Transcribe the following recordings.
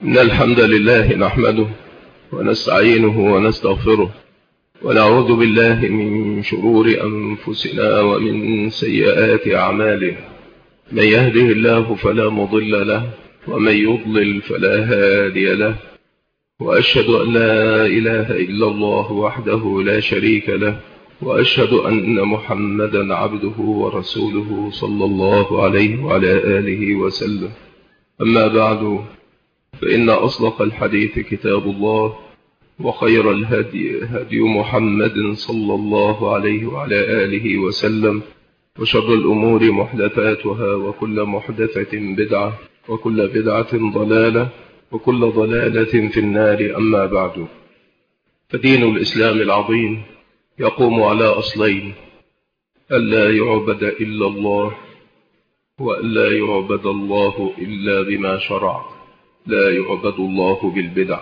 إن الحمد لله نحمده ونستعينه ونستغفره ونعوذ بالله من شرور أنفسنا ومن سيئات أعمالنا. من يهده الله فلا مضل له ومن يضلل فلا هادي له، وأشهد أن لا إله إلا الله وحده لا شريك له، وأشهد أن محمدا عبده ورسوله صلى الله عليه وعلى آله وسلم. أما بعد، فإن أصدق الحديث كتاب الله، وخير الهدي هدي محمد صلى الله عليه وعلى آله وسلم، وشر الأمور محدثاتها، وكل محدثة بدعة، وكل بدعة ضلالة، وكل ضلالة في النار. أما بعد، فدين الإسلام العظيم يقوم على أصلين: ألا يعبد إلا الله، وألا يعبد الله إلا بما شرع، لا يعبد الله بالبدع.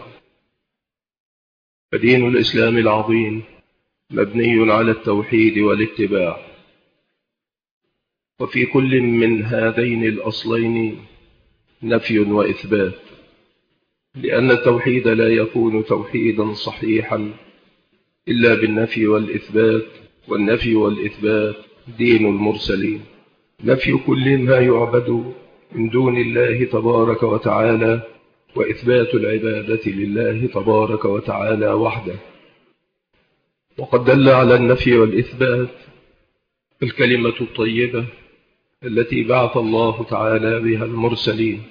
فدين الإسلام العظيم مبني على التوحيد والاتباع، وفي كل من هذين الأصلين نفي وإثبات، لأن التوحيد لا يكون توحيدا صحيحا إلا بالنفي والإثبات، والنفي والإثبات دين المرسلين. نفي كل ما يعبد من دون الله تبارك وتعالى، وإثبات العبادة لله تبارك وتعالى وحده. وقد دل على النفي والإثبات الكلمة الطيبة التي بعث الله تعالى بها المرسلين،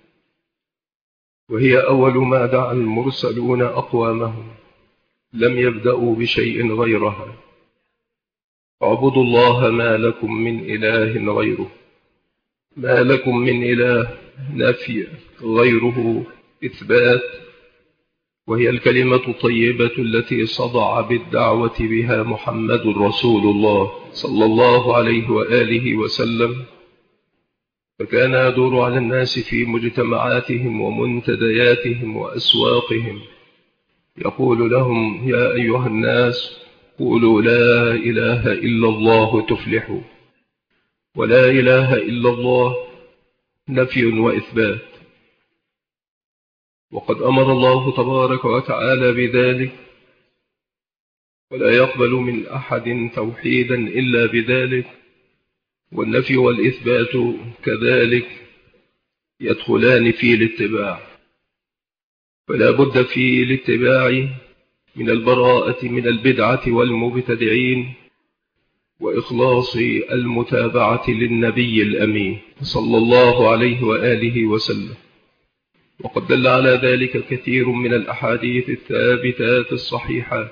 وهي أول ما دعا المرسلون أقوامهم، لم يبدأوا بشيء غيرها: اعبدوا الله ما لكم من إله غيره. ما لكم من إله نفي، غيره إثبات، وهي الكلمة الطيبة التي صدع بالدعوة بها محمد رسول الله صلى الله عليه وآله وسلم، فكان يدور على الناس في مجتمعاتهم ومنتدياتهم وأسواقهم، يقول لهم: يا أيها الناس، قولوا لا إله إلا الله تفلحوا. ولا إله إلا الله نفي وإثبات. وقد أمر الله تبارك وتعالى بذلك، ولا يقبل من أحد توحيدا إلا بذلك. والنفي والإثبات كذلك يدخلان في الاتباع، فلا بد في الاتباع من البراءة من البدعة والمبتدعين، وإخلاص المتابعة للنبي الأمين صلى الله عليه وآله وسلم. وقد دل على ذلك كثير من الأحاديث الثابتات الصحيحات،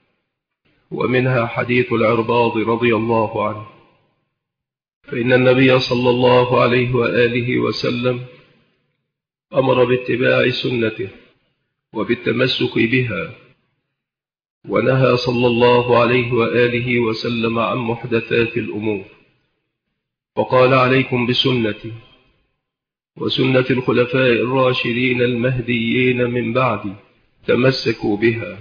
ومنها حديث العرباض رضي الله عنه، فإن النبي صلى الله عليه وآله وسلم أمر باتباع سنته وبالتمسك بها، ونهى صلى الله عليه وآله وسلم عن محدثات الأمور، وقال: عليكم بسنتي وسنة الخلفاء الراشدين المهديين من بعدي، تمسكوا بها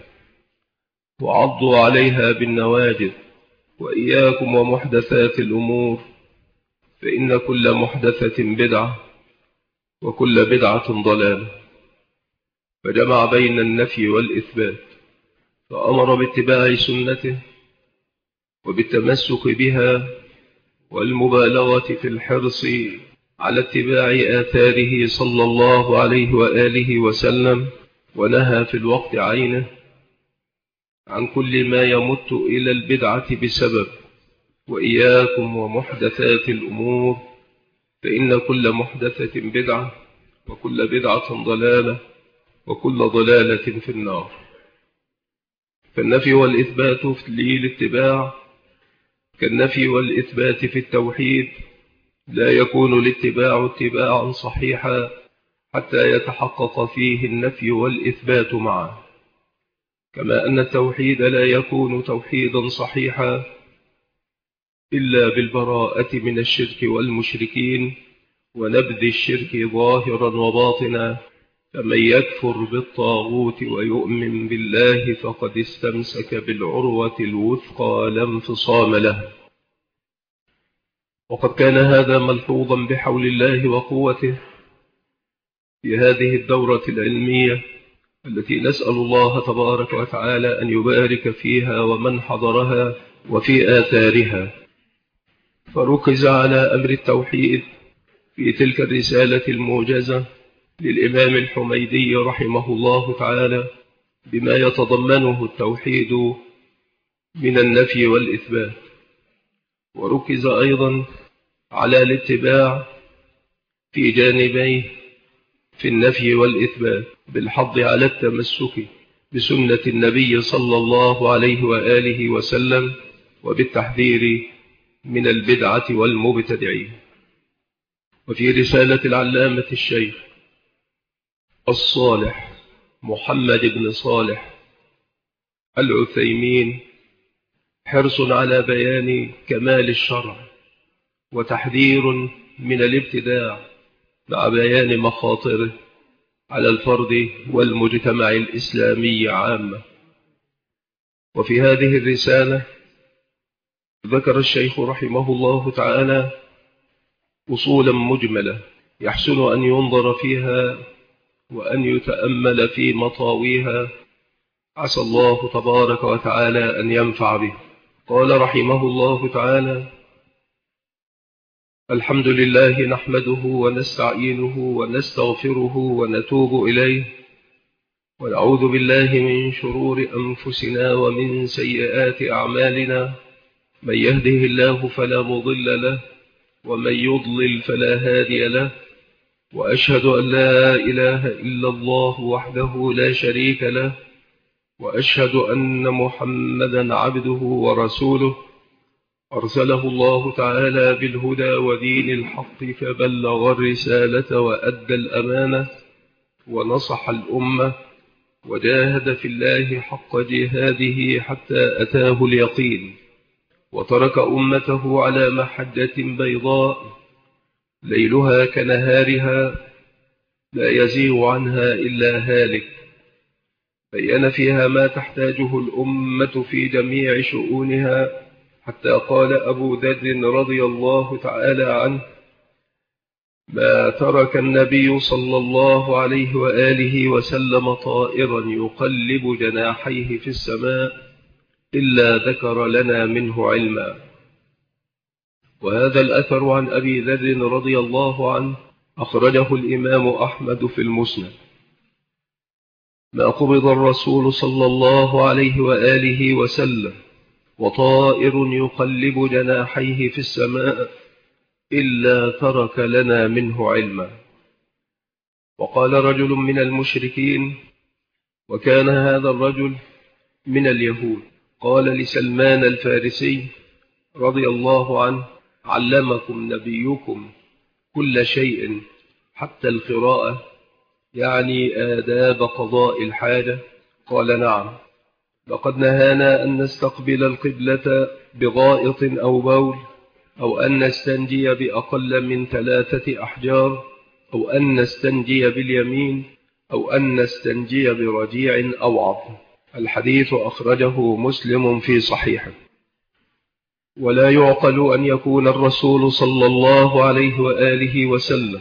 وعضوا عليها بالنواجذ، وإياكم ومحدثات الأمور، فإن كل محدثة بدعة، وكل بدعة ضلالة. فجمع بين النفي والإثبات، فأمر باتباع سنته وبالتمسك بها، والمبالغة في الحرص على اتباع آثاره صلى الله عليه وآله وسلم، ونهى في الوقت عينه عن كل ما يمت إلى البدعة بسبب: وإياكم ومحدثات الأمور، فإن كل محدثة بدعة، وكل بدعة ضلالة، وكل ضلالة في النار. فالنفي والإثبات في الاتباع كالنفي والإثبات في التوحيد، لا يكون الاتباع اتباعا صحيحا حتى يتحقق فيه النفي والإثبات معا، كما أن التوحيد لا يكون توحيدا صحيحا إلا بالبراءة من الشرك والمشركين، ونبذ الشرك ظاهرا وباطنا. فمن يكفر بالطاغوت ويؤمن بالله فقد استمسك بالعروة الوثقى لا انفصام لها. وقد كان هذا ملحوظا بحول الله وقوته، في هذه الدورة العلمية التي نسأل الله تبارك وتعالى أن يبارك فيها ومن حضرها وفي آثارها. فركز على أمر التوحيد في تلك الرسالة الموجزة للإمام الحميدي رحمه الله تعالى بما يتضمنه التوحيد من النفي والإثبات. وركز أيضا على الاتباع في جانبيه في النفي والإثبات بالحض على التمسك بسنة النبي صلى الله عليه وآله وسلم وبالتحذير من البدعة والمبتدعين. وفي رسالة العلامة الشيخ الصالح محمد بن صالح العثيمين حرص على بيان كمال الشرع وتحذير من الابتداع مع بيان مخاطره على الفرد والمجتمع الإسلامي عامة. وفي هذه الرسالة ذكر الشيخ رحمه الله تعالى أصولا مجملة يحسن أن ينظر فيها وأن يتأمل في مطاويها، عسى الله تبارك وتعالى أن ينفع به. قال رحمه الله تعالى: الحمد لله نحمده ونستعينه ونستغفره ونتوب إليه، ونعوذ بالله من شرور أنفسنا ومن سيئات أعمالنا، من يهده الله فلا مضل له ومن يضلل فلا هادي له، وأشهد أن لا إله إلا الله وحده لا شريك له، وأشهد أن محمدا عبده ورسوله أرسله الله تعالى بالهدى ودين الحق فبلغ الرسالة وأدى الأمانة ونصح الأمة وجاهد في الله حق جهاده حتى أتاه اليقين، وترك أمته على محجة بيضاء ليلها كنهارها لا يزيغ عنها إلا هالك، بين فيها ما تحتاجه الأمة في جميع شؤونها، حتى قال أبو ذر رضي الله تعالى عنه: ما ترك النبي صلى الله عليه وآله وسلم طائرا يقلب جناحيه في السماء إلا ذكر لنا منه علما. وهذا الأثر عن أبي ذر رضي الله عنه أخرجه الإمام أحمد في المسند. ما قبض الرسول صلى الله عليه وآله وسلم وطائر يقلب جناحيه في السماء إلا ترك لنا منه علما. وقال رجل من المشركين، وكان هذا الرجل من اليهود، قال لسلمان الفارسي رضي الله عنه: علمكم نبيكم كل شيء حتى القراءة، يعني آداب قضاء الحاجة؟ قال: نعم. لقد نهانا أن نستقبل القبلة بغائط أو بول، أو أن نستنجي بأقل من 3 أحجار، أو أن نستنجي باليمين، أو أن نستنجي برجيع أو عظم. الحديث أخرجه مسلم في صحيحه. ولا يعقل أن يكون الرسول صلى الله عليه وآله وسلم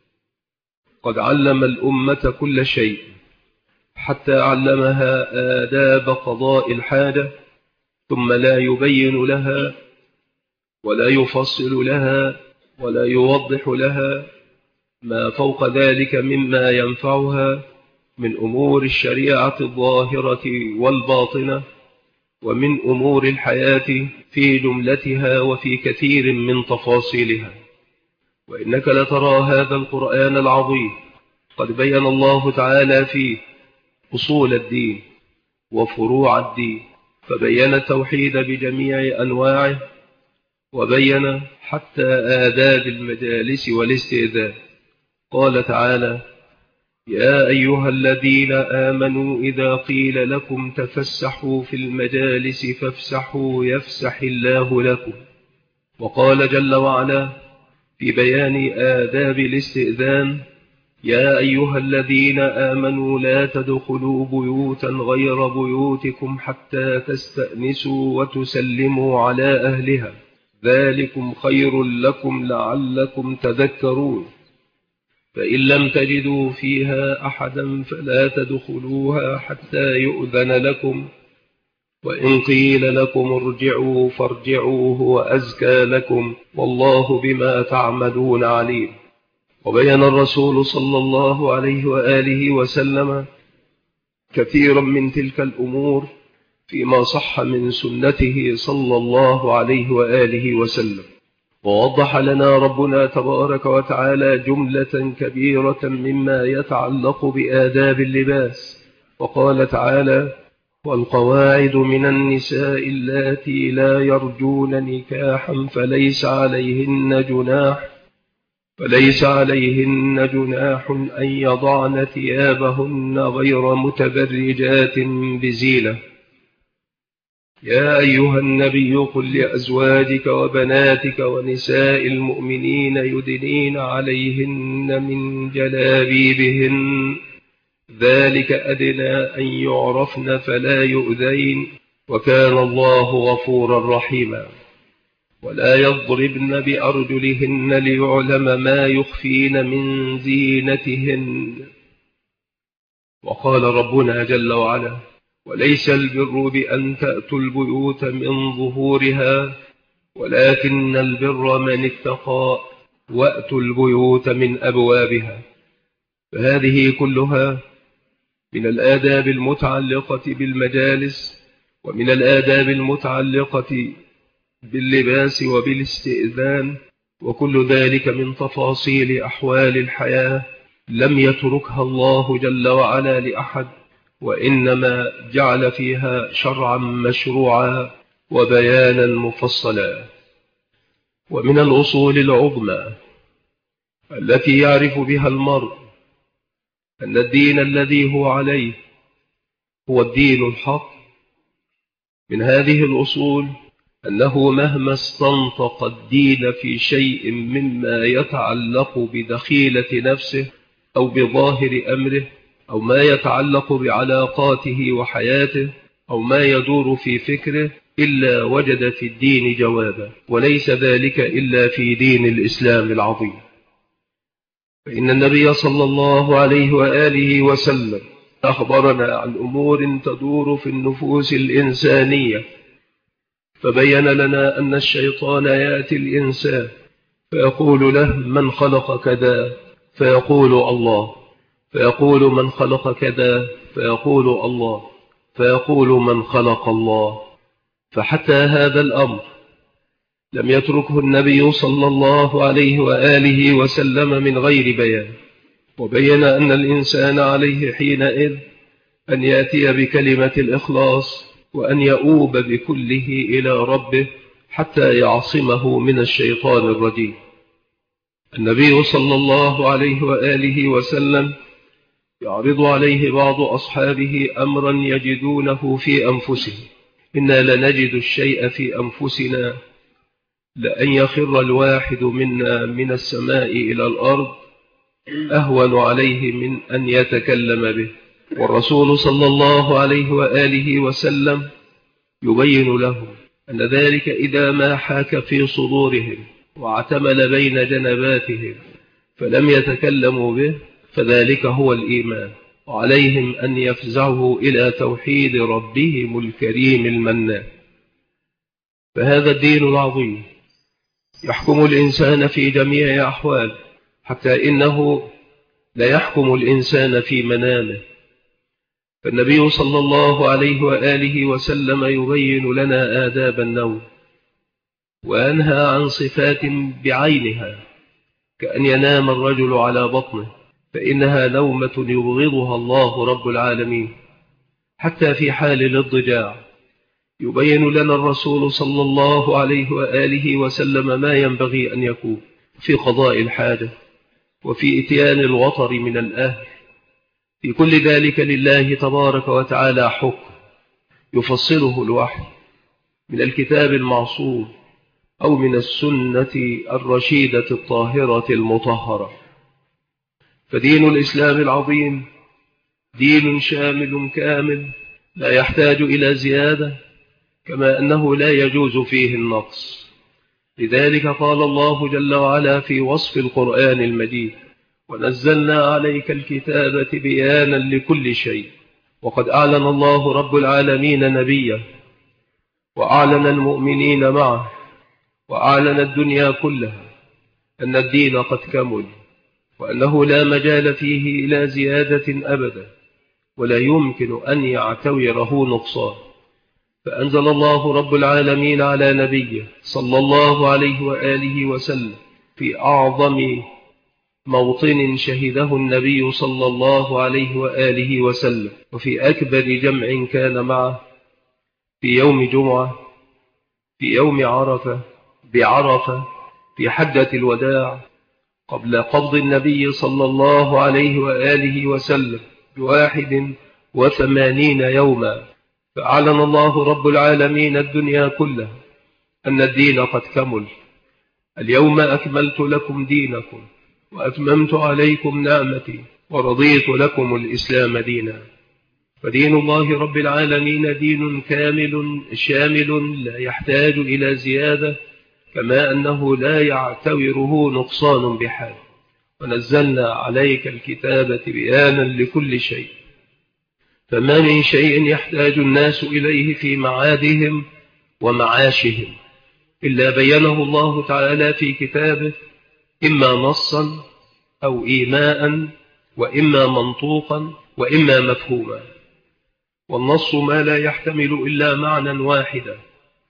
قد علم الأمة كل شيء حتى علمها آداب قضاء الحاجة، ثم لا يبين لها ولا يفصل لها ولا يوضح لها ما فوق ذلك مما ينفعها من أمور الشريعة الظاهرة والباطنة، ومن أمور الحياة في جملتها وفي كثير من تفاصيلها. وإنك لترى هذا القرآن العظيم قد بين الله تعالى فيه أصول الدين وفروع الدين، فبين التوحيد بجميع أنواعه، وبين حتى آداب المجالس والاستئذان. قال تعالى: يا أيها الذين آمنوا إذا قيل لكم تفسحوا في المجالس فافسحوا يفسح الله لكم. وقال جل وعلا في بيان آداب الاستئذان: يا أيها الذين آمنوا لا تدخلوا بيوتا غير بيوتكم حتى تستأنسوا وتسلموا على أهلها، ذلكم خير لكم لعلكم تذكرون. فإن لم تجدوا فيها أحدا فلا تدخلوها حتى يؤذن لكم، وإن قيل لكم ارجعوا فارجعوا هو أزكى لكم والله بما تعملون عليم. وبين الرسول صلى الله عليه وآله وسلم كثيرا من تلك الأمور فيما صح من سنته صلى الله عليه وآله وسلم، ووضح لنا ربنا تبارك وتعالى جملة كبيرة مما يتعلق بآداب اللباس، وقال تعالى: والقواعد من النساء اللاتي لا يرجون نكاحا فليس عليهن جناح أن يضعن ثيابهن غير متبرجات بزينة. يا أيها النبي قل لأزواجك وبناتك ونساء المؤمنين يدنين عليهن من جلابيبهن ذلك أدنى أن يعرفن فلا يؤذين وكان الله غفورا رحيما. ولا يضربن بأرجلهن ليعلم ما يخفين من زينتهن. وقال ربنا جل وعلا: وليس البر بأن تأتوا البيوت من ظهورها ولكن البر من اتقى وأتوا البيوت من أبوابها. فهذه كلها من الآداب المتعلقة بالمجالس، ومن الآداب المتعلقة باللباس وبالاستئذان، وكل ذلك من تفاصيل أحوال الحياة لم يتركها الله جل وعلا لأحد، وإنما جعل فيها شرعا مشروعا وبيانا مفصلا. ومن الأصول العظمى التي يعرف بها المرء أن الدين الذي هو عليه هو الدين الحق، من هذه الأصول أنه مهما استنطق الدين في شيء مما يتعلق بدخيلة نفسه أو بظاهر أمره أو ما يتعلق بعلاقاته وحياته أو ما يدور في فكره، إلا وجد في الدين جوابا، وليس ذلك إلا في دين الإسلام العظيم. فإن النبي صلى الله عليه وآله وسلم أخبرنا عن أمور تدور في النفوس الإنسانية، فبين لنا أن الشيطان يأتي الإنسان فيقول له: من خلق كذا؟ فيقول: الله. فيقول: من خلق كذا؟ فيقول: الله. فيقول: من خلق الله. فحتى هذا الأمر لم يتركه النبي صلى الله عليه وآله وسلم من غير بيان، وبين أن الإنسان عليه حينئذ أن يأتي بكلمة الإخلاص وأن يؤوب بكله إلى ربه حتى يعصمه من الشيطان الرجيم. النبي صلى الله عليه وآله وسلم يعرض عليه بعض أصحابه أمرا يجدونه في أنفسهم: إنا لنجد الشيء في أنفسنا لأن يخر الواحد منا من السماء إلى الأرض أهون عليه من أن يتكلم به. والرسول صلى الله عليه وآله وسلم يبين لهم أن ذلك إذا ما حاك في صدورهم واعتمل بين جنباتهم فلم يتكلموا به فذلك هو الإيمان، وعليهم أن يفزعوا إلى توحيد ربهم الكريم المنان. فهذا الدين العظيم يحكم الإنسان في جميع أحواله، حتى إنه لا يحكم الإنسان في منامه. فالنبي صلى الله عليه وآله وسلم يبين لنا آداب النوم، وينهى عن صفات بعينها كأن ينام الرجل على بطنه، فإنها نومة يبغضها الله رب العالمين. حتى في حال الاضطجاع يبين لنا الرسول صلى الله عليه وآله وسلم ما ينبغي أن يكون في قضاء الحاجة وفي إتيان الوطر من الأهل. في كل ذلك لله تبارك وتعالى حكم يفصله الوحي من الكتاب المعصوم أو من السنة الرشيدة الطاهرة المطهرة. فدين الإسلام العظيم دين شامل كامل لا يحتاج إلى زيادة، كما أنه لا يجوز فيه النقص. لذلك قال الله جل وعلا في وصف القرآن المجيد: ونزلنا عليك الكتاب بيانا لكل شيء. وقد أعلن الله رب العالمين نبيه، وأعلن المؤمنين معه، وأعلن الدنيا كلها أن الدين قد كمل، وأنه لا مجال فيه إلى زيادة أبدا، ولا يمكن أن يعتوره نقصان. فأنزل الله رب العالمين على نبيه صلى الله عليه وآله وسلم في أعظم موطن شهده النبي صلى الله عليه وآله وسلم، وفي أكبر جمع كان معه، في يوم جمعة، في يوم عرفة، بعرفة، في حجة الوداع، قبل قبض النبي صلى الله عليه وآله وسلم ب81 يوما. فأعلن الله رب العالمين الدنيا كلها أن الدين قد كمل. اليوم أكملت لكم دينكم وأتممت عليكم نعمتي ورضيت لكم الإسلام دينا. فدين الله رب العالمين دين كامل شامل لا يحتاج إلى زيادة، كما أنه لا يعتوره نقصان بحال. ونزلنا عليك الكتاب بيانا لكل شيء، فما من شيء يحتاج الناس إليه في معادهم ومعاشهم إلا بينه الله تعالى في كتابه، إما نصا أو إيماء، وإما منطوقا، وإما مفهوما. والنص ما لا يحتمل إلا معنى واحدا،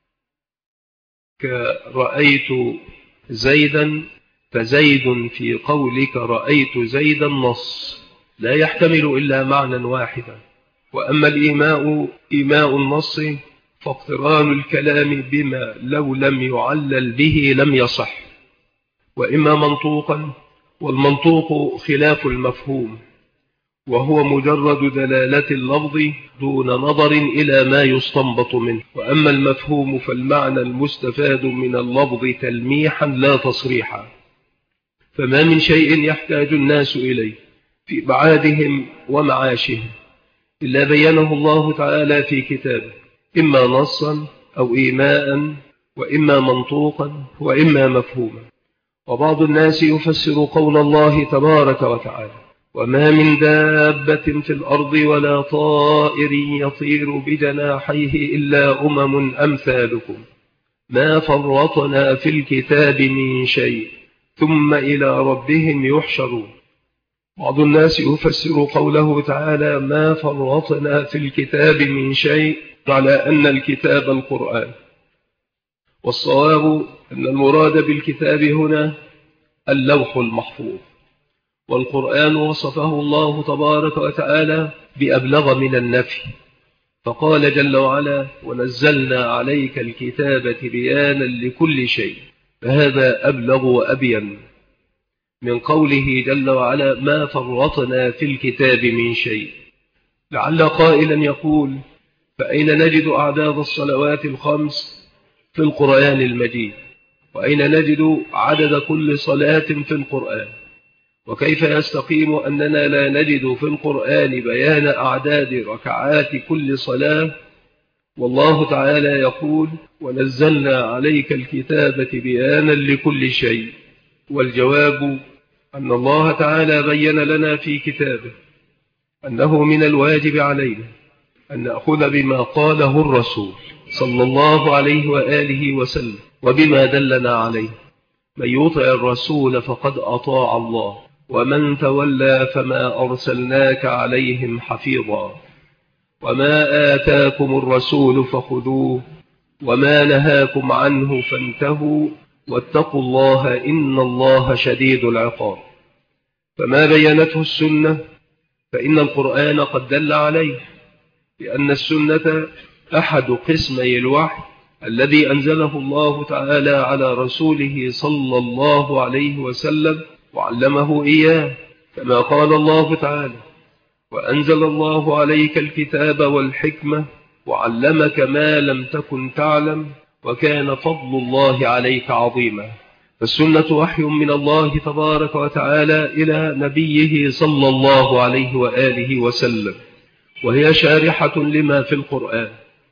كرأيت زيدا، فزيد في قولك رأيت زيدا نص لا يحتمل إلا معنى واحدا. وأما الإيماء إيماء النص فاقتران الكلام بما لو لم يعلل به لم يصح. وإما منطوقا، والمنطوق خلاف المفهوم، وهو مجرد دلالة اللفظ دون نظر إلى ما يستنبط منه. وأما المفهوم فالمعنى المستفاد من اللفظ تلميحا لا تصريحا. فما من شيء يحتاج الناس إليه في معادهم ومعاشهم إلا بينه الله تعالى في كتابه، إما نصا أو إيماء، وإما منطوقا، وإما مفهوما. وبعض الناس يفسر قول الله تبارك وتعالى: وما من دابة في الأرض ولا طائر يطير بجناحيه إلا أمم أمثالكم ما فرطنا في الكتاب من شيء ثم إلى ربهم يحشرون. بعض الناس يفسر قوله تعالى ما فرطنا في الكتاب من شيء على أن الكتاب القرآن، والصواب أن المراد بالكتاب هنا اللوح المحفوظ. والقرآن وصفه الله تبارك وتعالى بأبلغ من النفي، فقال جل وعلا: ونزلنا عليك الكتاب بيانا لكل شيء. فهذا أبلغ وأبين من قوله جل وعلا ما فرطنا في الكتاب من شيء. لعل قائلا يقول: فأين نجد أعداد الصلوات الخمس في القرآن المجيد؟ وأين نجد عدد كل صلاة في القرآن؟ وكيف يستقيم أننا لا نجد في القرآن بيان أعداد ركعات كل صلاة، والله تعالى يقول: ونزلنا عليك الكتاب بيانا لكل شيء؟ والجواب أن الله تعالى بين لنا في كتابه أنه من الواجب علينا أن نأخذ بما قاله الرسول صلى الله عليه وآله وسلم وبما دلنا عليه. من يطع الرسول فقد أطاع الله، ومن تولى فما أرسلناك عليهم حفيظا. وما آتاكم الرسول فخذوه، وما نهاكم عنه فانتهوا، واتقوا الله إن الله شديد العقاب. فما بينته السنة فإن القرآن قد دل عليه، لأن السنة أحد قسمي الوحي الذي أنزله الله تعالى على رسوله صلى الله عليه وسلم وعلمه إياه، كما قال الله تعالى: وأنزل الله عليك الكتاب والحكمة وعلمك ما لم تكن تعلم وكان فضل الله عليك عظيما. فالسنة وحي من الله تبارك وتعالى إلى نبيه صلى الله عليه وآله وسلم، وهي شارحة لما في القرآن،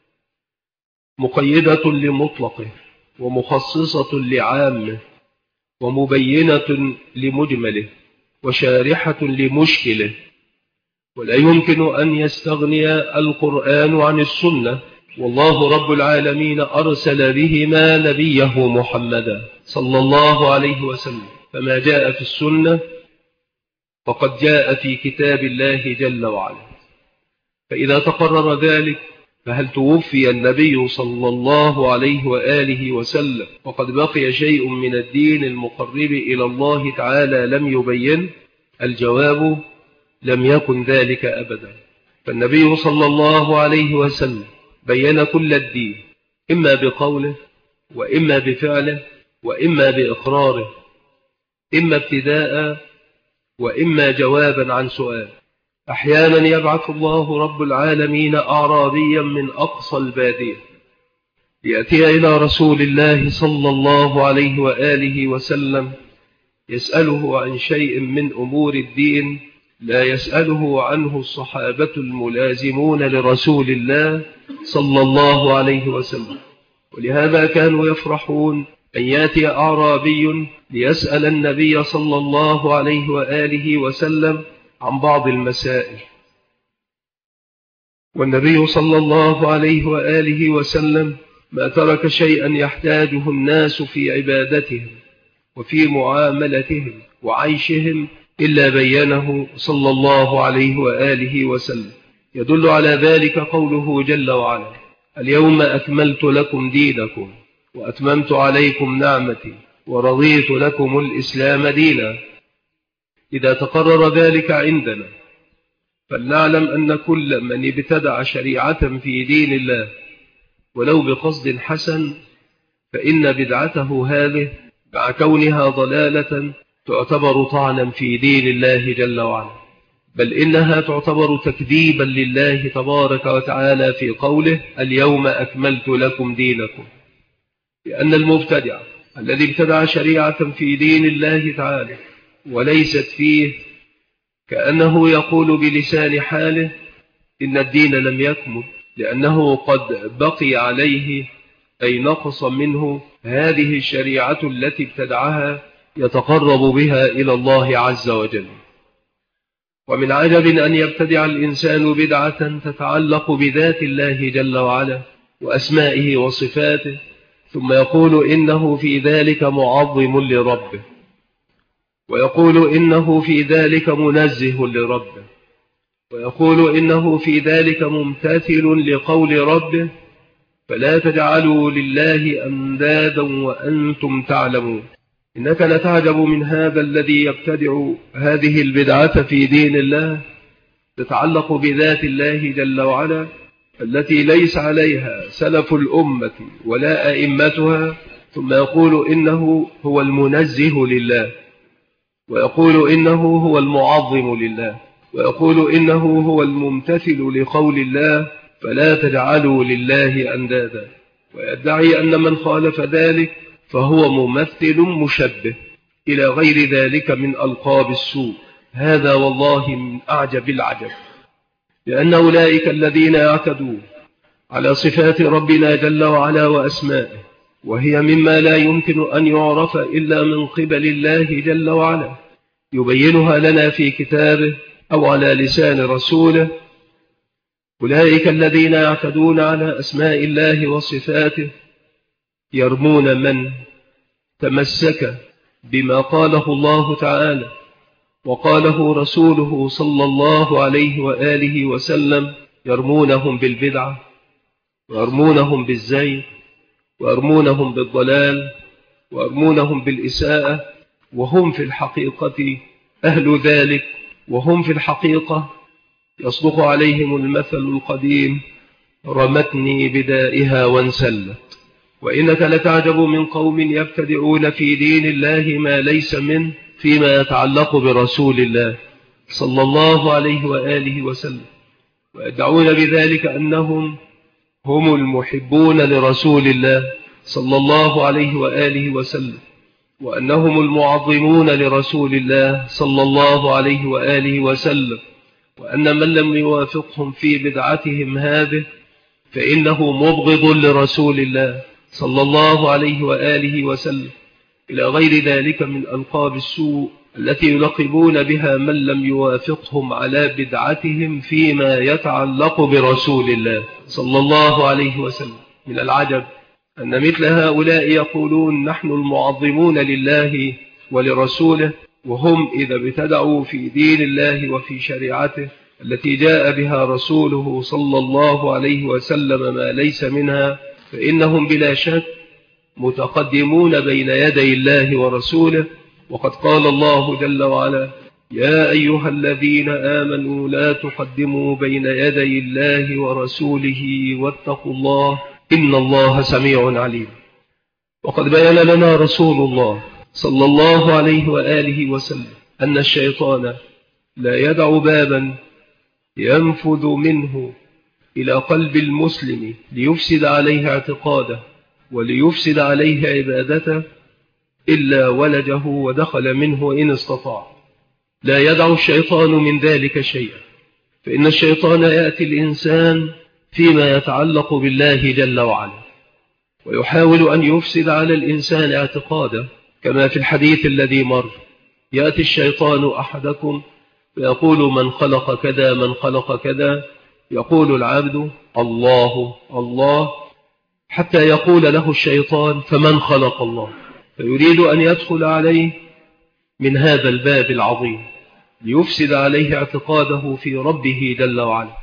مقيدة لمطلقه، ومخصصة لعامه، ومبينة لمجمله، وشارحة لمشكله، ولا يمكن أن يستغني القرآن عن السنة، والله رب العالمين أرسل بهما نبيه محمدا صلى الله عليه وسلم، فما جاء في السنة فقد جاء في كتاب الله جل وعلا. فإذا تقرر ذلك، فهل توفي النبي صلى الله عليه وآله وسلم وقد بقي شيء من الدين المقرب إلى الله تعالى لم يبين؟ الجواب: لم يكن ذلك أبدا. فالنبي صلى الله عليه وسلم بين كل الدين، إما بقوله وإما بفعله وإما بإقراره، إما ابتداء وإما جوابا عن سؤال. أحيانا يبعث الله رب العالمين أعرابيا من أقصى البادية ليأتي إلى رسول الله صلى الله عليه وآله وسلم يسأله عن شيء من أمور الدين لا يسأله عنه الصحابة الملازمون لرسول الله صلى الله عليه وسلم. ولهذا كانوا يفرحون أن يأتي أعرابي ليسأل النبي صلى الله عليه وآله وسلم عن بعض المسائل، والنبي صلى الله عليه وآله وسلم ما ترك شيئا يحتاجه الناس في عبادتهم وفي معاملتهم وعيشهم إلا بينه صلى الله عليه وآله وسلم. يدل على ذلك قوله جل وعلا: اليوم أكملت لكم دينكم وأتممت عليكم نعمتي ورضيت لكم الإسلام دينا. إذا تقرر ذلك عندنا، فلنعلم أن كل من ابتدع شريعة في دين الله ولو بقصد حسن، فإن بدعته هذه مع كونها ضلالة تعتبر طعنا في دين الله جل وعلا، بل إنها تعتبر تكذيبا لله تبارك وتعالى في قوله: اليوم أكملت لكم دينكم. لأن المبتدع الذي ابتدع شريعة في دين الله تعالى وليست فيه، كأنه يقول بلسان حاله إن الدين لم يكمل، لأنه قد بقي عليه أي نقص منه هذه الشريعة التي ابتدعها يتقرب بها إلى الله عز وجل. ومن عجب أن يبتدع الإنسان بدعة تتعلق بذات الله جل وعلا وأسمائه وصفاته، ثم يقول إنه في ذلك معظم لربه، ويقول إنه في ذلك منزه لربه، ويقول إنه في ذلك ممتثل لقول ربه: فلا تجعلوا لله أندادا وأنتم تعلمون. إنك لتعجب من هذا الذي يبتدع هذه البدعة في دين الله تتعلق بذات الله جل وعلا التي ليس عليها سلف الأمة ولا أئمتها، ثم يقول إنه هو المنزه لله، ويقول إنه هو المعظم لله، ويقول إنه هو الممتثل لقول الله: فلا تجعلوا لله أندادا، ويدعي أن من خالف ذلك فهو ممثل مشبه إلى غير ذلك من ألقاب السوء. هذا والله من أعجب العجب، لأن أولئك الذين يعتدون على صفات ربنا جل وعلا وأسمائه، وهي مما لا يمكن أن يعرف إلا من قبل الله جل وعلا، يبينها لنا في كتابه أو على لسان رسوله. أولئك الذين يعتدون على أسماء الله وصفاته يرمون من تمسك بما قاله الله تعالى وقاله رسوله صلى الله عليه وآله وسلم، يرمونهم بالبدعة، ويرمونهم بالزيغ، ويرمونهم بالضلال، ويرمونهم بالإساءة، وهم في الحقيقة أهل ذلك، وهم في الحقيقة يصدق عليهم المثل القديم: رمتني بدائها وانسلت. وإنك لتعجب من قوم يبتدعون في دين الله ما ليس منه فيما يتعلق برسول الله صلى الله عليه وآله وسلم، ويدعون بذلك أنهم هم المحبون لرسول الله صلى الله عليه وآله وسلم، وأنهم المعظمون لرسول الله صلى الله عليه وآله وسلم، وأن من لم يوافقهم في بدعتهم هذه فإنه مبغض لرسول الله صلى الله عليه وآله وسلم، إلى غير ذلك من ألقاب السوء التي يلقبون بها من لم يوافقهم على بدعتهم فيما يتعلق برسول الله صلى الله عليه وسلم. من العجب أن مثل هؤلاء يقولون نحن المعظمون لله ولرسوله، وهم إذا ابتدعوا في دين الله وفي شريعته التي جاء بها رسوله صلى الله عليه وسلم ما ليس منها، فإنهم بلا شك متقدمون بين يدي الله ورسوله. وقد قال الله جل وعلا: يا أيها الذين آمنوا لا تقدموا بين يدي الله ورسوله واتقوا الله إن الله سميع عليم. وقد بين لنا رسول الله صلى الله عليه وآله وسلم أن الشيطان لا يدع بابا ينفذ منه إلى قلب المسلم ليفسد عليه اعتقاده وليفسد عليه عبادته إلا ولجه ودخل منه إن استطاع. لا يدع الشيطان من ذلك شيئا، فإن الشيطان يأتي الإنسان فيما يتعلق بالله جل وعلا ويحاول أن يفسد على الإنسان اعتقاده، كما في الحديث الذي مر: يأتي الشيطان أحدكم فيقول من خلق كذا من خلق كذا، يقول العبد الله الله، حتى يقول له الشيطان فمن خلق الله، فيريد أن يدخل عليه من هذا الباب العظيم ليفسد عليه اعتقاده في ربه جل وعلا.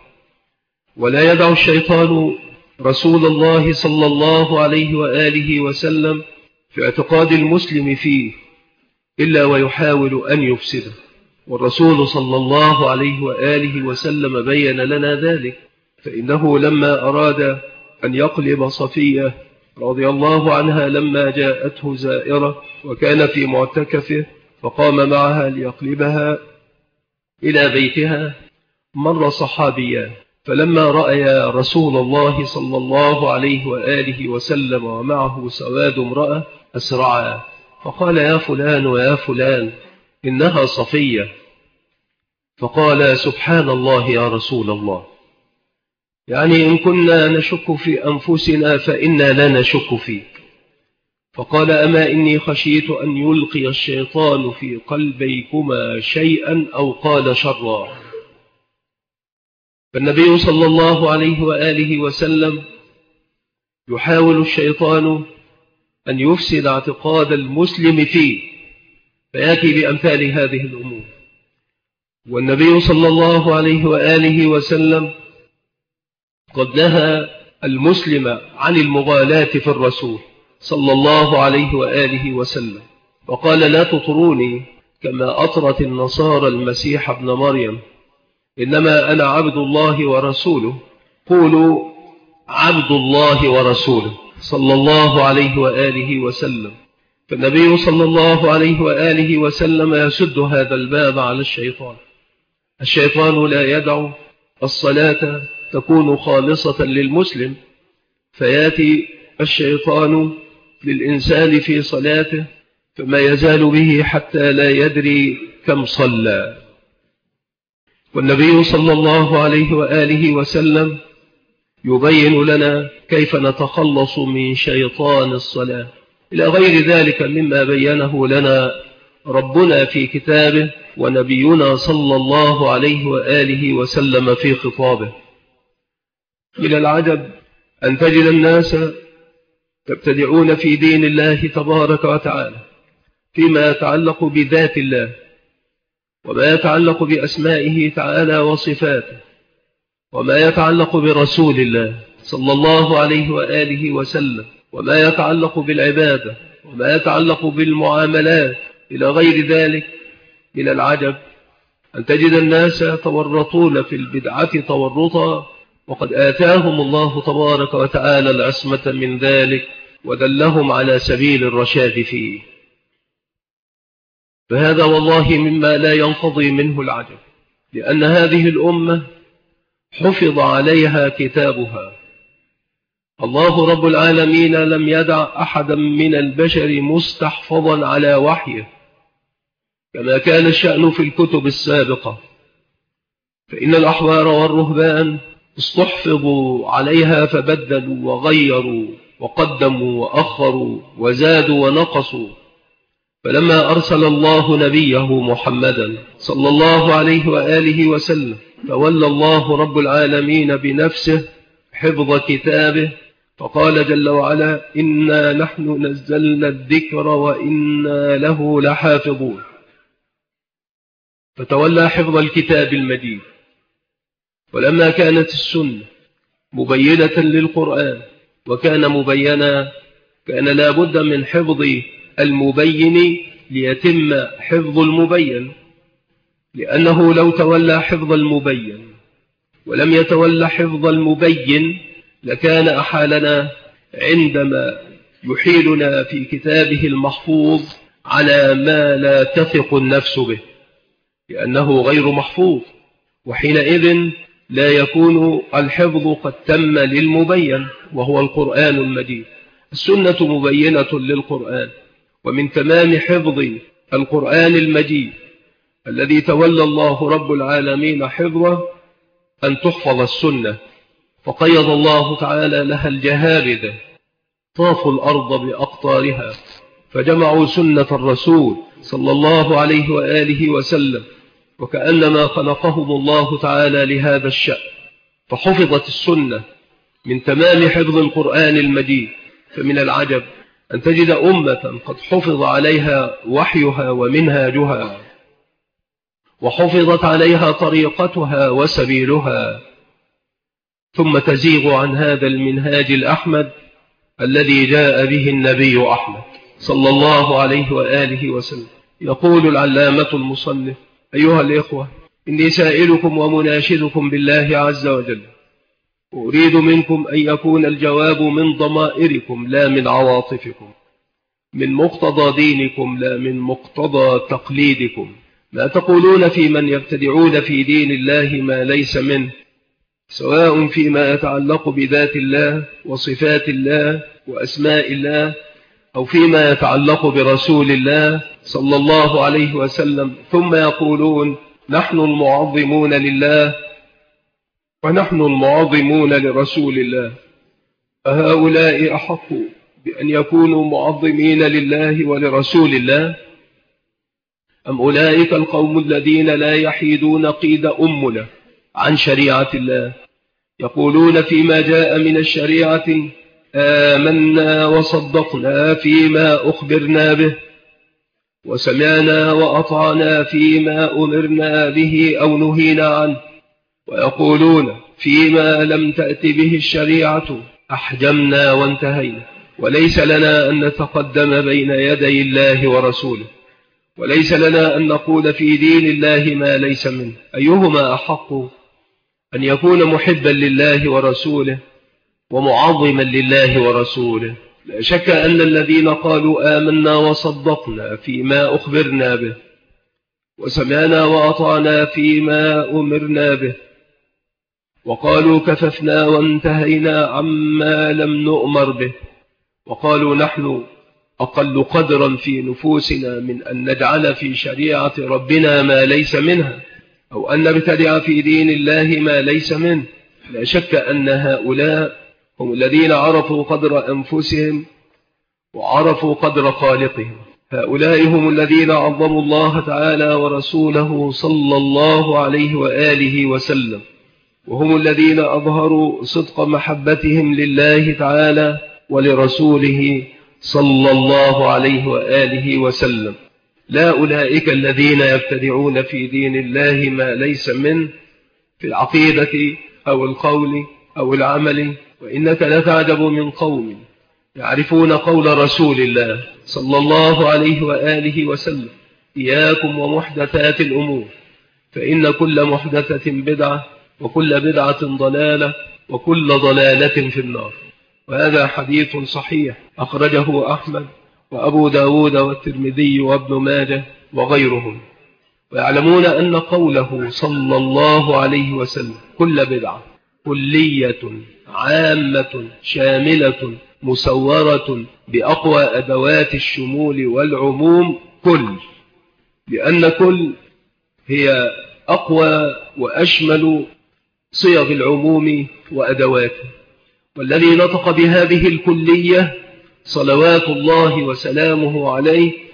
ولا يدع الشيطان رسول الله صلى الله عليه وآله وسلم في اعتقاد المسلم فيه إلا ويحاول أن يفسده، والرسول صلى الله عليه وآله وسلم بين لنا ذلك، فإنه لما أراد أن يقلب صفية رضي الله عنها لما جاءته زائرة وكان في معتكفه فقام معها ليقلبها إلى بيتها، مر صحابيان فلما رأى رسول الله صلى الله عليه وآله وسلم ومعه سواد امرأة أسرعا فقال: يا فلان ويا فلان إنها صفية. فقال: سبحان الله يا رسول الله، يعني إن كنا نشك في أنفسنا فإنا لا نشك فيك. فقال: أما إني خشيت أن يلقي الشيطان في قلبيكما شيئا أو قال شرا. فالنبي صلى الله عليه وآله وسلم يحاول الشيطان أن يفسد اعتقاد المسلم فيه فيأتي بأمثال هذه الأمور. والنبي صلى الله عليه وآله وسلم قد نهى المسلم عن المغالاة في الرسول صلى الله عليه وآله وسلم، وقال: لا تطروني كما أطرت النصارى المسيح ابن مريم، إنما أنا عبد الله ورسوله، قولوا عبد الله ورسوله صلى الله عليه وآله وسلم. فالنبي صلى الله عليه وآله وسلم يسد هذا الباب على الشيطان. الشيطان لا يدع الصلاة تكون خالصة للمسلم، فياتي الشيطان للإنسان في صلاته فما يزال به حتى لا يدري كم صلى. والنبي صلى الله عليه وآله وسلم يبين لنا كيف نتخلص من شيطان الصلاة إلى غير ذلك مما بينه لنا ربنا في كتابه ونبينا صلى الله عليه وآله وسلم في خطابه. إلى العجب أن تجد الناس تبتدعون في دين الله تبارك وتعالى فيما يتعلق بذات الله وما يتعلق بأسمائه تعالى وصفاته وما يتعلق برسول الله صلى الله عليه وآله وسلم وما يتعلق بالعبادة وما يتعلق بالمعاملات إلى غير ذلك. إلى العجب أن تجد الناس تورطون في البدعة تورطا وقد آتاهم الله تبارك وتعالى العصمة من ذلك ودلهم على سبيل الرشاد فيه. فهذا والله مما لا ينقضي منه العجب، لأن هذه الأمة حفظ عليها كتابها. الله رب العالمين لم يدع أحدا من البشر مستحفظا على وحيه كما كان الشأن في الكتب السابقة، فإن الأحبار والرهبان استحفظوا عليها فبدلوا وغيروا وقدموا وأخروا وزادوا ونقصوا، فلما أرسل الله نبيه محمدا صلى الله عليه وآله وسلم تولى الله رب العالمين بنفسه حفظ كتابه، فقال جل وعلا: إنا نحن نزلنا الذكر وإنا له لحافظون. فتولى حفظ الكتاب المجيد. ولما كانت السنة مبينة للقرآن وكان مبينا، كان لا بد من حفظ المبين ليتم حفظ المبين، لأنه لو تولى حفظ المبين ولم يتولى حفظ المبين لكان أحالنا عندما يحيلنا في كتابه المحفوظ على ما لا تثق النفس به، لأنه غير محفوظ، وحينئذ لا يكون الحفظ قد تم للمبين وهو القرآن المجيد. السنة مبينة للقرآن، ومن تمام حفظ القرآن المجيد الذي تولى الله رب العالمين حفظه أن تحفظ السنة، فقيض الله تعالى لها الجهابذة طافوا الأرض بأقطارها فجمعوا سنة الرسول صلى الله عليه وآله وسلم، وكأنما خلقهم الله تعالى لهذا الشأن، فحفظت السنة من تمام حفظ القرآن المجيد. فمن العجب أن تجد أمة قد حفظ عليها وحيها ومنهاجها، وحفظت عليها طريقتها وسبيلها، ثم تزيغ عن هذا المنهاج الأحمد الذي جاء به النبي أحمد صلى الله عليه وآله وسلم. يقول العلامة المصنف: أيها الإخوة، إني سائلكم ومناشدكم بالله عز وجل، أريد منكم أن يكون الجواب من ضمائركم لا من عواطفكم، من مقتضى دينكم لا من مقتضى تقليدكم. ما تقولون في من يبتدعون في دين الله ما ليس منه، سواء فيما يتعلق بذات الله وصفات الله وأسماء الله، أو فيما يتعلق برسول الله صلى الله عليه وسلم، ثم يقولون: نحن المعظمون لله ونحن المعظمون لرسول الله. أهؤلاء أحق بأن يكونوا معظمين لله ولرسول الله، أم أولئك القوم الذين لا يحيدون قيد أمنا عن شريعة الله، يقولون فيما جاء من الشريعة: آمنا وصدقنا فيما أخبرنا به، وسمعنا وأطعنا فيما أمرنا به أو نهينا عنه، ويقولون فيما لم تأت به الشريعة أحجمنا وانتهينا، وليس لنا أن نتقدم بين يدي الله ورسوله، وليس لنا أن نقول في دين الله ما ليس منه. أيهما أحق أن يكون محبا لله ورسوله ومعظما لله ورسوله؟ لا شك أن الذين قالوا آمنا وصدقنا فيما أخبرنا به، وسمعنا وأطعنا فيما أمرنا به، وقالوا كففنا وانتهينا عما لم نؤمر به، وقالوا نحن أقل قدرا في نفوسنا من أن نجعل في شريعة ربنا ما ليس منها، أو أن نبتدع في دين الله ما ليس منه. لا شك أن هؤلاء هم الذين عرفوا قدر أنفسهم وعرفوا قدر خالقهم. هؤلاء هم الذين عظموا الله تعالى ورسوله صلى الله عليه وآله وسلم، وهم الذين أظهروا صدق محبتهم لله تعالى ولرسوله صلى الله عليه وآله وسلم، لا أولئك الذين يبتدعون في دين الله ما ليس منه في العقيدة أو القول أو العمل. وإنك لتعجب من قوم يعرفون قول رسول الله صلى الله عليه وآله وسلم: إياكم ومحدثات الأمور، فإن كل محدثة بدعة، وكل بدعة ضلالة، وكل ضلالة في النار. وهذا حديث صحيح أخرجه أحمد وأبو داود والترمذي وابن ماجه وغيرهم. ويعلمون أن قوله صلى الله عليه وسلم كل بدعة كلية عامة شاملة مسورة بأقوى أدوات الشمول والعموم كل، لأن كل هي أقوى وأشمل صيغ العموم وأدواته. والذي نطق بهذه الكلية صلوات الله وسلامه عليه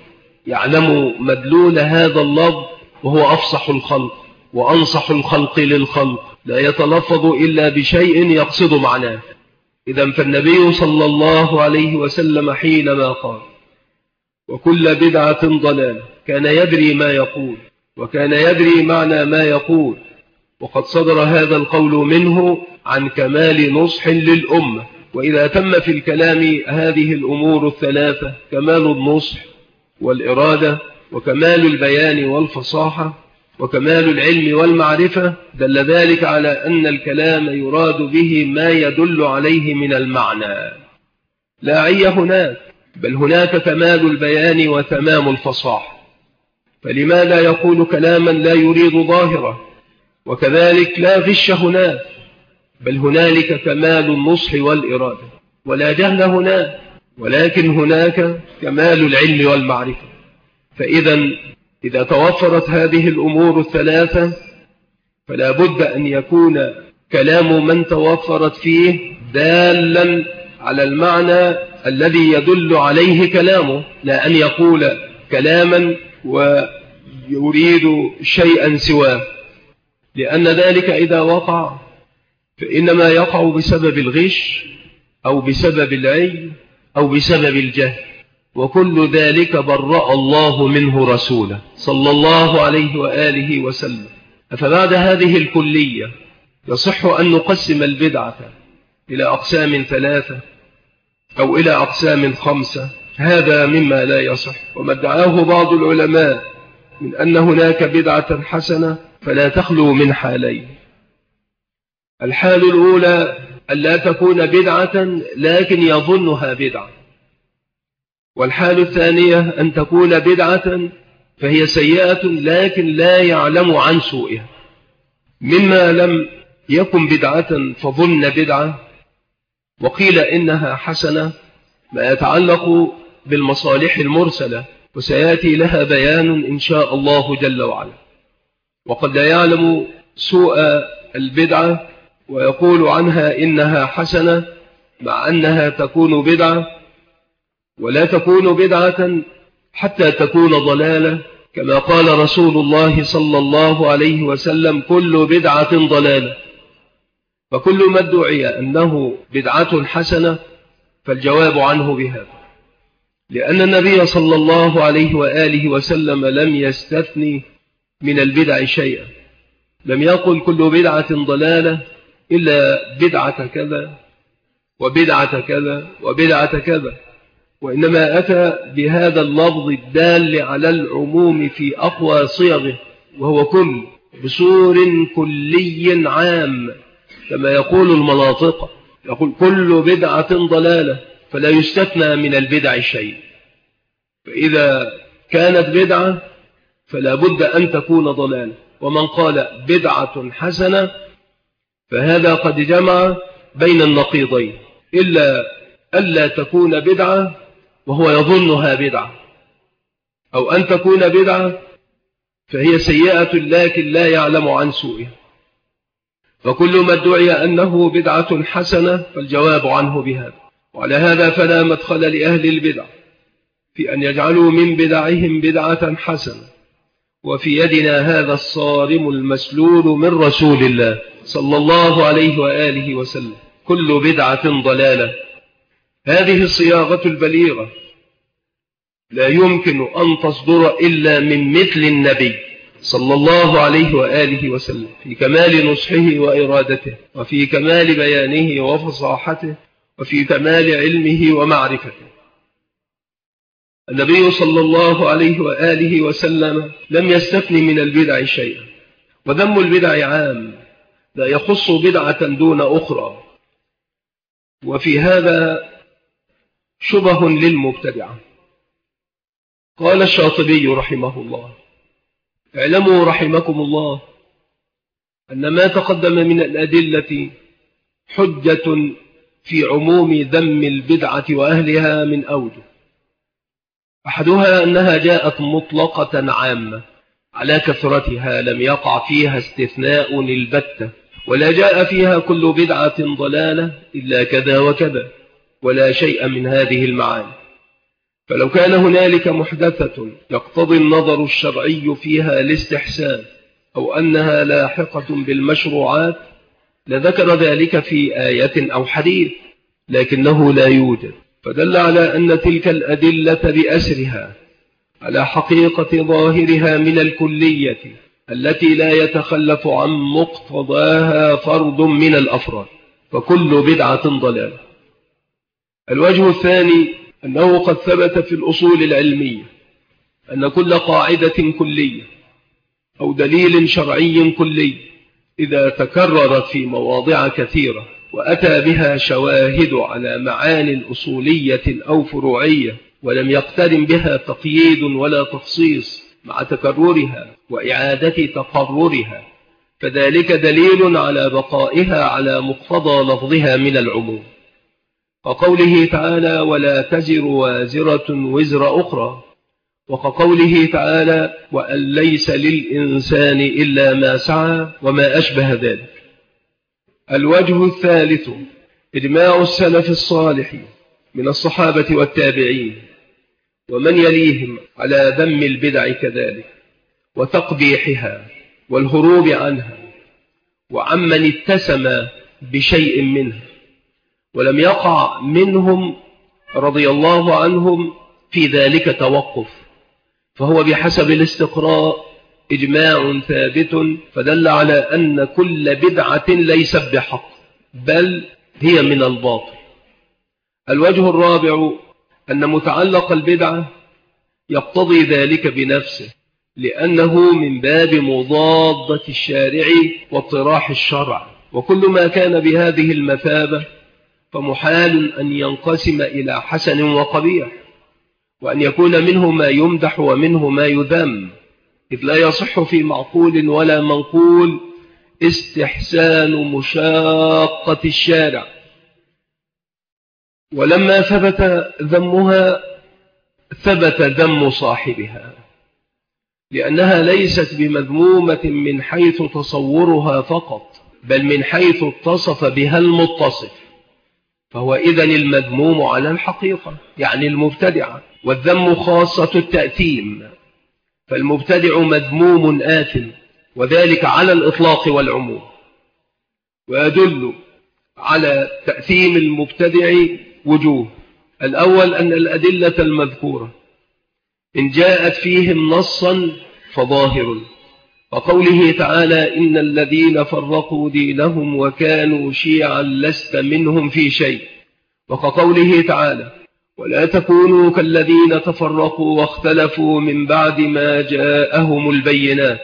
يعلم مدلول هذا اللفظ، وهو أفصح الخلق وأنصح الخلق للخلق، لا يتلفظ إلا بشيء يقصد معناه. إذن فالنبي صلى الله عليه وسلم حينما قال وكل بدعة ضلالة كان يدري ما يقول، وكان يدري معنى ما يقول، وقد صدر هذا القول منه عن كمال نصح للأمة. وإذا تم في الكلام هذه الأمور الثلاثة، كمال النصح والإرادة وكمال البيان والفصاحة وكمال العلم والمعرفة، دل ذلك على أن الكلام يراد به ما يدل عليه من المعنى، لا عي هناك، بل هناك كمال البيان وتمام الفصاحة. فلماذا يقول كلاما لا يريد ظاهره؟ وكذلك لا غش هناك، بل هنالك كمال النصح والإرادة، ولا جهل هناك، ولكن هناك كمال العلم والمعرفة. إذا توفرت هذه الأمور الثلاثة، فلا بد أن يكون كلام من توفرت فيه دالا على المعنى الذي يدل عليه كلامه، لا أن يقول كلاما ويريد شيئا سواه، لأن ذلك إذا وقع فإنما يقع بسبب الغش أو بسبب العي أو بسبب الجهل، وكل ذلك برأ الله منه رسوله صلى الله عليه وآله وسلم. فبعد هذه الكلية يصح أن نقسم البدعة إلى أقسام ثلاثة أو إلى أقسام خمسة. هذا مما لا يصح، وما ادعاه بعض العلماء من أن هناك بدعة حسنة فلا تخلو من حالين. الحال الأولى أن لا تكون بدعة لكن يظنها بدعة، والحال الثانية أن تكون بدعة فهي سيئة لكن لا يعلم عن سوءها. مما لم يكن بدعة فظن بدعة وقيل إنها حسنة ما يتعلق بالمصالح المرسلة، وسيأتي لها بيان إن شاء الله جل وعلا. وقد لا يعلم سوء البدعة ويقول عنها إنها حسنة، مع أنها تكون بدعة، ولا تكون بدعة حتى تكون ضلالة، كما قال رسول الله صلى الله عليه وسلم كل بدعة ضلالة. فكل ما ادعي أنه بدعة حسنة فالجواب عنه بهذا، لأن النبي صلى الله عليه وآله وسلم لم يستثني من البدع شيئا، لم يقل كل بدعة ضلالة إلا بدعة كذا وبدعة كذا وبدعة كذا، وإنما أتى بهذا اللفظ الدال على العموم في أقوى صيغه، وهو كل، بصور كلي عام، كما يقول المناطق، يقول كل بدعة ضلالة، فلا يستثنى من البدع شيء. فإذا كانت بدعة فلا بد أن تكون ضلالة. ومن قال بدعة حسنة فهذا قد جمع بين النقيضين، إلا ألا تكون بدعة وهو يظنها بدعة، أو أن تكون بدعة فهي سيئة لكن لا يعلم عن سوءها. فكل ما ادعي أنه بدعة حسنة فالجواب عنه بهذا. وعلى هذا فلا مدخل لأهل البدع في أن يجعلوا من بدعهم بدعة حسنة، وفي يدنا هذا الصارم المسلول من رسول الله صلى الله عليه وآله وسلم، كل بدعة ضلالة. هذه الصياغة البليغة لا يمكن أن تصدر إلا من مثل النبي صلى الله عليه وآله وسلم في كمال نصحه وإرادته، وفي كمال بيانه وفصاحته، وفي كمال علمه ومعرفته. النبي صلى الله عليه وآله وسلم لم يستثن من البدع شيئا، وذم البدع عام لا يخص بدعة دون أخرى. وفي هذا شبه للمبتدعة. قال الشاطبي رحمه الله: اعلموا رحمكم الله أن ما تقدم من الأدلة حجة في عموم ذم البدعة وأهلها من أوجه. أحدها أنها جاءت مطلقة عامة على كثرتها، لم يقع فيها استثناء البتة، ولا جاء فيها كل بدعة ضلالة إلا كذا وكذا، ولا شيء من هذه المعاني. فلو كان هنالك محدثة يقتضي النظر الشرعي فيها الاستحسان أو أنها لاحقة بالمشروعات لذكر ذلك في آية أو حديث، لكنه لا يوجد، فدل على أن تلك الأدلة بأسرها على حقيقة ظاهرها من الكلية التي لا يتخلف عن مقتضاها فرد من الأفراد، فكل بدعة ضلالة. الوجه الثاني أنه قد ثبت في الأصول العلمية أن كل قاعدة كلية أو دليل شرعي كلي إذا تكررت في مواضع كثيرة وأتى بها شواهد على معان أصولية أو فروعية ولم يقترن بها تقييد ولا تخصيص مع تكررها وإعادة تقررها، فذلك دليل على بقائها على مقتضى لفظها من العموم. وقوله تعالى ولا تزر وازرة وزر أخرى، وقوله تعالى وأن ليس للإنسان إلا ما سعى وما أشبه ذلك. الوجه الثالث إجماع السلف الصالح من الصحابة والتابعين ومن يليهم على ذم البدع كذلك وتقبيحها والهروب عنها، وعمن اتسم بشيء منها ولم يقع منهم رضي الله عنهم في ذلك توقف، فهو بحسب الاستقراء إجماع ثابت، فدل على أن كل بدعة ليست بحق بل هي من الباطل. الوجه الرابع أن متعلق البدعة يقتضي ذلك بنفسه، لأنه من باب مضادة الشارع واطراح الشرع، وكل ما كان بهذه المثابة فمحال أن ينقسم إلى حسن وقبيح، وأن يكون منه ما يمدح ومنه ما يذم، إذ لا يصح في معقول ولا منقول استحسان مشاقة الشارع. ولما ثبت ذمها ثبت ذم صاحبها، لأنها ليست بمذمومة من حيث تصورها فقط بل من حيث اتصف بها المتصف، فهو إذن المذموم على الحقيقة يعني المبتدعة، والذم خاصة التأثيم، فالمبتدع مذموم آثم، وذلك على الإطلاق والعموم. ويدل على تأثيم المبتدع وجوه: الأول أن الأدلة المذكورة إن جاءت فيهم نصا فظاهر، وقوله تعالى إن الذين فرقوا دينهم وكانوا شيعا لست منهم في شيء، وقوله تعالى ولا تكونوا كالذين تفرقوا واختلفوا من بعد ما جاءهم البينات،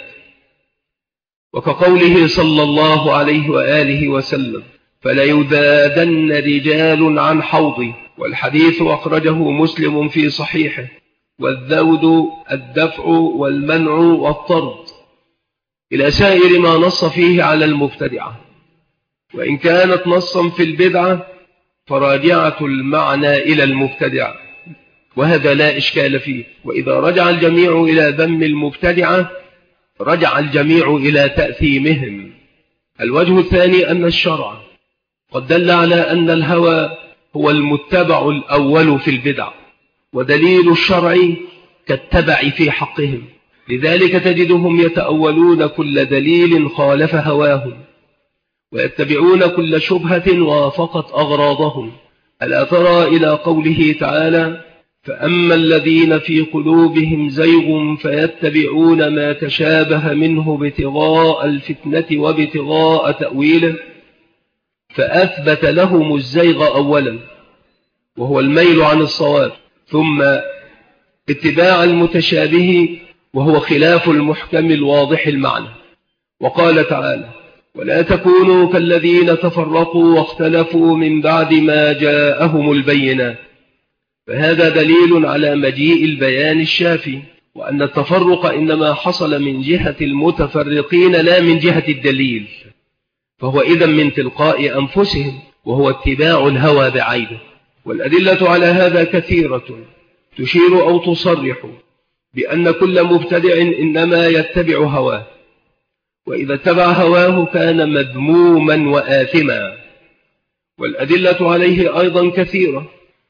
وكقوله صلى الله عليه وآله وسلم فليذادن رجال عن حوضي، والحديث أخرجه مسلم في صحيحه. والذود الدفع والمنع والطرد، إلى سائر ما نص فيه على المبتدعة، وإن كانت نصا في البدعة فراجعة المعنى إلى المبتدع، وهذا لا إشكال فيه. وإذا رجع الجميع إلى ذم المبتدعة رجع الجميع إلى تأثيمهم. الوجه الثاني أن الشرع قد دل على أن الهوى هو المتبع الأول في البدع، ودليل الشرع كالتبع في حقهم، لذلك تجدهم يتأولون كل دليل خالف هواهم، ويتبعون كل شبهة وافقت أغراضهم. ألا ترى إلى قوله تعالى فأما الذين في قلوبهم زيغ فيتبعون ما تشابه منه ابتغاء الفتنة وابتغاء تأويله، فأثبت لهم الزيغ أولا وهو الميل عن الصواب، ثم اتباع المتشابه وهو خلاف المحكم الواضح المعنى. وقال تعالى ولا تكونوا كالذين تفرقوا واختلفوا من بعد ما جاءهم البينات، فهذا دليل على مجيء البيان الشافي، وأن التفرق إنما حصل من جهة المتفرقين لا من جهة الدليل، فهو إذن من تلقاء أنفسهم وهو اتباع الهوى بعينه. والأدلة على هذا كثيرة تشير أو تصرح بأن كل مبتدع إنما يتبع هواه، وإذا اتبع هواه كان مذموما وآثما. والأدلة عليه أيضا كثيرة،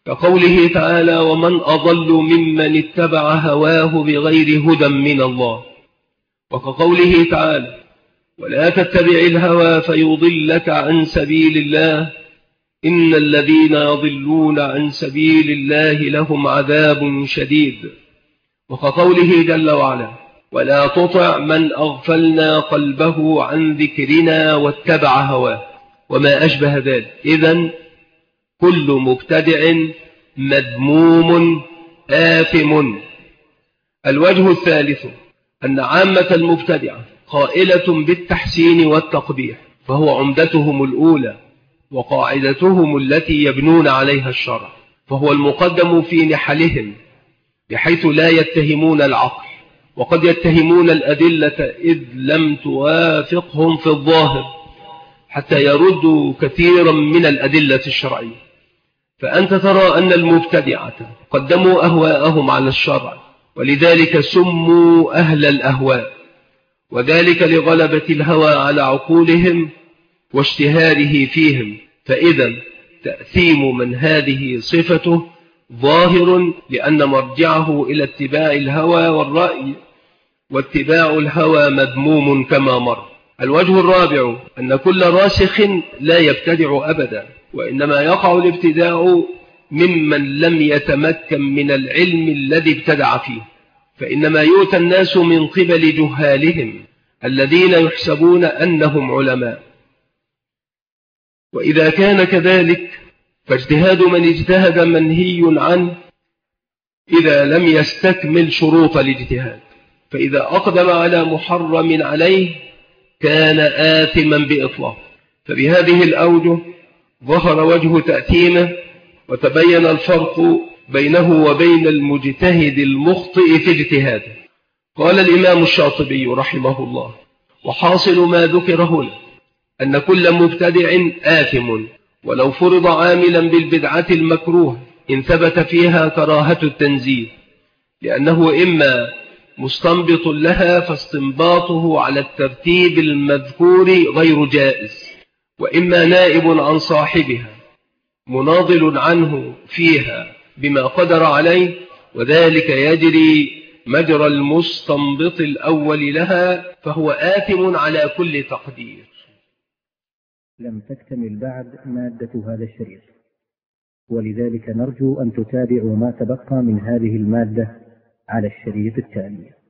كقوله تعالى: ومن أضل ممن اتبع هواه بغير هدى من الله. وكقوله تعالى: ولا تتبع الهوى فيضلك عن سبيل الله إن الذين يضلون عن سبيل الله لهم عذاب شديد. وكقوله جل وعلا: ولا تطع من أغفلنا قلبه عن ذكرنا واتبع هواه، وما أشبه ذلك. إذن كل مبتدع مذموم آثم. الوجه الثالث أن عامة المبتدعة قائلة بالتحسين والتقبيح، فهو عمدتهم الأولى وقاعدتهم التي يبنون عليها الشرع، فهو المقدم في نحلهم، بحيث لا يتهمون العقل، وقد يتهمون الأدلة إذ لم توافقهم في الظاهر، حتى يردوا كثيرا من الأدلة الشرعية. فأنت ترى أن المبتدعة قدموا أهواءهم على الشرع، ولذلك سموا أهل الأهواء، وذلك لغلبة الهوى على عقولهم واشتهاره فيهم. فإذا تأثيم من هذه صفته ظاهر، لأن مرجعه إلى اتباع الهوى والرأي، واتباع الهوى مذموم كما مر. الوجه الرابع أن كل راسخ لا يبتدع أبدا، وإنما يقع الابتداع ممن لم يتمكن من العلم الذي ابتدع فيه، فإنما يؤتى الناس من قبل جهالهم الذين يحسبون أنهم علماء. وإذا كان كذلك فاجتهاد من اجتهد منهي عنه إذا لم يستكمل شروط الاجتهاد، فإذا أقدم على محرم عليه كان آثما بإطلاق. فبهذه الأوجه ظهر وجه تأثيمه، وتبين الفرق بينه وبين المجتهد المخطئ في اجتهاده. قال الإمام الشاطبي رحمه الله: وحاصل ما ذكر هنا أن كل مبتدع آثم، ولو فرض عاملا بالبدعة المكروه إن ثبت فيها كراهة التنزيه، لأنه إما مستنبط لها فاستنباطه على الترتيب المذكور غير جائز، وإما نائب عن صاحبها مناضل عنه فيها بما قدر عليه، وذلك يجري مجرى المستنبط الأول لها، فهو آثم على كل تقدير. لم تكتمل بعد مادة هذا الشريط، ولذلك نرجو أن تتابعوا ما تبقى من هذه المادة على الشريط التالي.